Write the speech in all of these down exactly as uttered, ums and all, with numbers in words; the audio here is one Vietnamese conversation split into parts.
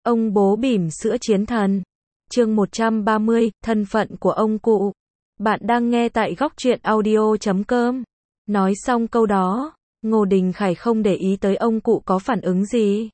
Ông bố bỉm sữa chiến thần. Chương một trăm ba mươi, thân phận của ông cụ. Bạn đang nghe tại góc truyện audio chấm com. Nói xong câu đó, Ngô Đình Khải không để ý tới ông cụ có phản ứng gì.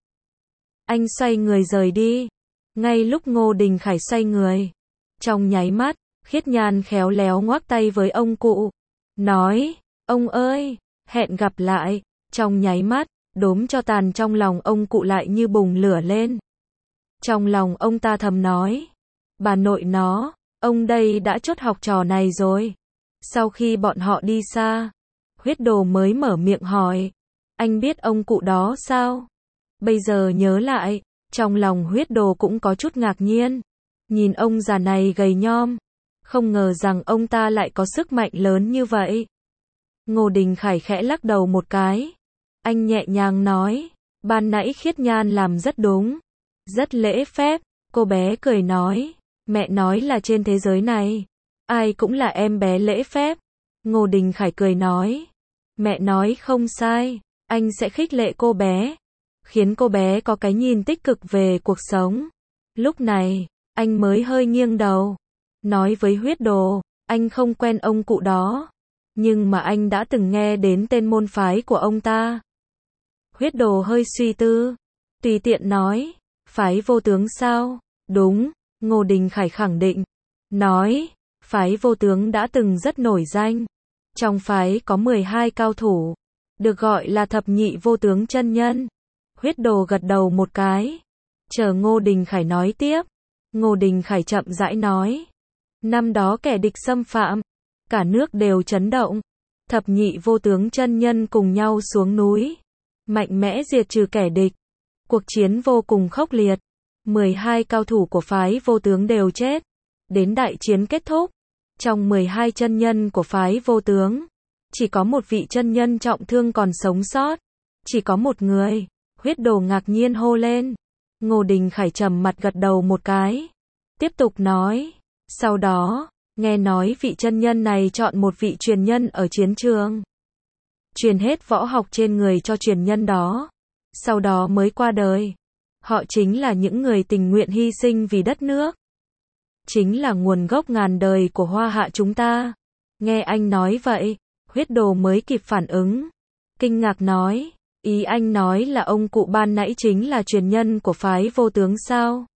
Anh xoay người rời đi. Ngay lúc Ngô Đình Khải xoay người, trong nháy mắt, Khiết Nhan khéo léo ngoắc tay với ông cụ. Nói, ông ơi, hẹn gặp lại. Trong nháy mắt, đốm tro tàn trong lòng ông cụ lại như bùng lửa lên. Trong lòng ông ta thầm nói, bà nội nó, ông đây đã chốt học trò này rồi. Sau khi bọn họ đi xa, Huyết Đồ mới mở miệng hỏi, anh biết ông cụ đó sao? Bây giờ nhớ lại, trong lòng Huyết Đồ cũng có chút ngạc nhiên. Nhìn ông già này gầy nhom, không ngờ rằng ông ta lại có sức mạnh lớn như vậy. Ngô Đình Khải khẽ lắc đầu một cái. Anh nhẹ nhàng nói, ban nãy Khiết Nhan làm rất đúng, rất lễ phép. Cô bé cười nói, mẹ nói là trên thế giới này, ai cũng là em bé lễ phép. Ngô Đình Khải cười nói, mẹ nói không sai, anh sẽ khích lệ cô bé, khiến cô bé có cái nhìn tích cực về cuộc sống. Lúc này, anh mới hơi nghiêng đầu, nói với Huyết Đồ, anh không quen ông cụ đó, nhưng mà anh đã từng nghe đến tên môn phái của ông ta. Huyết Đồ hơi suy tư, tùy tiện nói, phái Vô Tướng sao? Đúng, Ngô Đình Khải khẳng định, nói, phái Vô Tướng đã từng rất nổi danh. Trong phái có mười hai cao thủ, được gọi là thập nhị vô tướng chân nhân. Huyết Đồ gật đầu một cái, chờ Ngô Đình Khải nói tiếp. Ngô Đình Khải chậm rãi nói, năm đó kẻ địch xâm phạm, cả nước đều chấn động. Thập nhị vô tướng chân nhân cùng nhau xuống núi, mạnh mẽ diệt trừ kẻ địch. Cuộc chiến vô cùng khốc liệt, mười hai cao thủ của phái Vô Tướng đều chết. Đến đại chiến kết thúc, trong mười hai chân nhân của phái Vô Tướng, chỉ có một vị chân nhân trọng thương còn sống sót. Chỉ có một người. Huyết Đồ ngạc nhiên hô lên. Ngô Đình Khải trầm mặt gật đầu một cái, tiếp tục nói, sau đó, nghe nói vị chân nhân này chọn một vị truyền nhân ở chiến trường, truyền hết võ học trên người cho truyền nhân đó, sau đó mới qua đời. Họ chính là những người tình nguyện hy sinh vì đất nước, chính là nguồn gốc ngàn đời của Hoa Hạ chúng ta. Nghe anh nói vậy, Huyết Đồ mới kịp phản ứng, kinh ngạc nói, ý anh nói là ông cụ ban nãy chính là truyền nhân của phái Vô Tướng sao?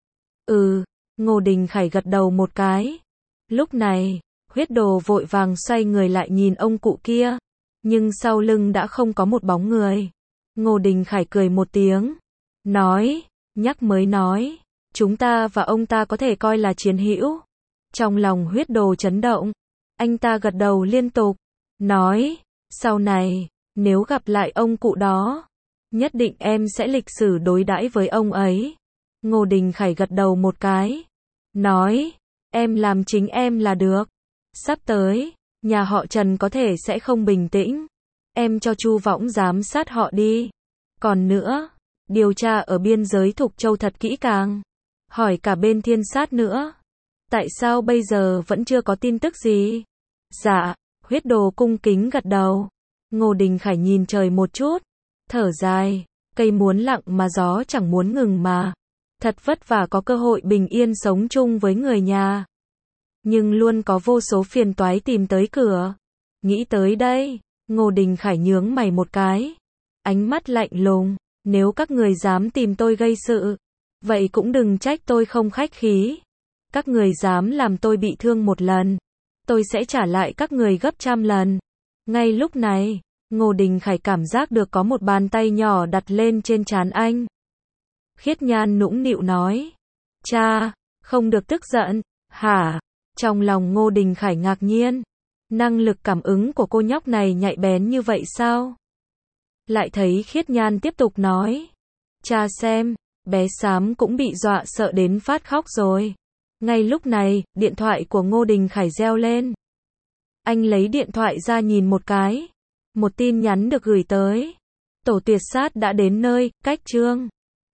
Ừ, Ngô Đình Khải gật đầu một cái. Lúc này, Huyết Đồ vội vàng xoay người lại nhìn ông cụ kia, nhưng sau lưng đã không có một bóng người. Ngô Đình Khải cười một tiếng, nói, nhắc mới nói, chúng ta và ông ta có thể coi là chiến hữu. Trong lòng Huyết Đồ chấn động, anh ta gật đầu liên tục, nói, sau này, nếu gặp lại ông cụ đó, nhất định em sẽ lịch sử đối đãi với ông ấy. Ngô Đình Khải gật đầu một cái, nói, em làm chính em là được. Sắp tới, nhà họ Trần có thể sẽ không bình tĩnh. Em cho Chu Võng giám sát họ đi. Còn nữa, điều tra ở biên giới Thục Châu thật kỹ càng. Hỏi cả bên Thiên Sát nữa. Tại sao bây giờ vẫn chưa có tin tức gì? Dạ, Huyết Đồ cung kính gật đầu. Ngô Đình Khải nhìn trời một chút, thở dài, cây muốn lặng mà gió chẳng muốn ngừng mà. Thật vất vả có cơ hội bình yên sống chung với người nhà, nhưng luôn có vô số phiền toái tìm tới cửa. Nghĩ tới đây, Ngô Đình Khải nhướng mày một cái, ánh mắt lạnh lùng, nếu các người dám tìm tôi gây sự, vậy cũng đừng trách tôi không khách khí. Các người dám làm tôi bị thương một lần, tôi sẽ trả lại các người gấp trăm lần. Ngay lúc này, Ngô Đình Khải cảm giác được có một bàn tay nhỏ đặt lên trên trán anh. Khiết Nhan nũng nịu nói, cha, không được tức giận, hả? Trong lòng Ngô Đình Khải ngạc nhiên, năng lực cảm ứng của cô nhóc này nhạy bén như vậy sao? Lại thấy Khiết Nhan tiếp tục nói, cha xem, bé Xám cũng bị dọa sợ đến phát khóc rồi. Ngay lúc này, điện thoại của Ngô Đình Khải reo lên. Anh lấy điện thoại ra nhìn một cái, một tin nhắn được gửi tới. Tổ tuyệt sát đã đến nơi, cách Trương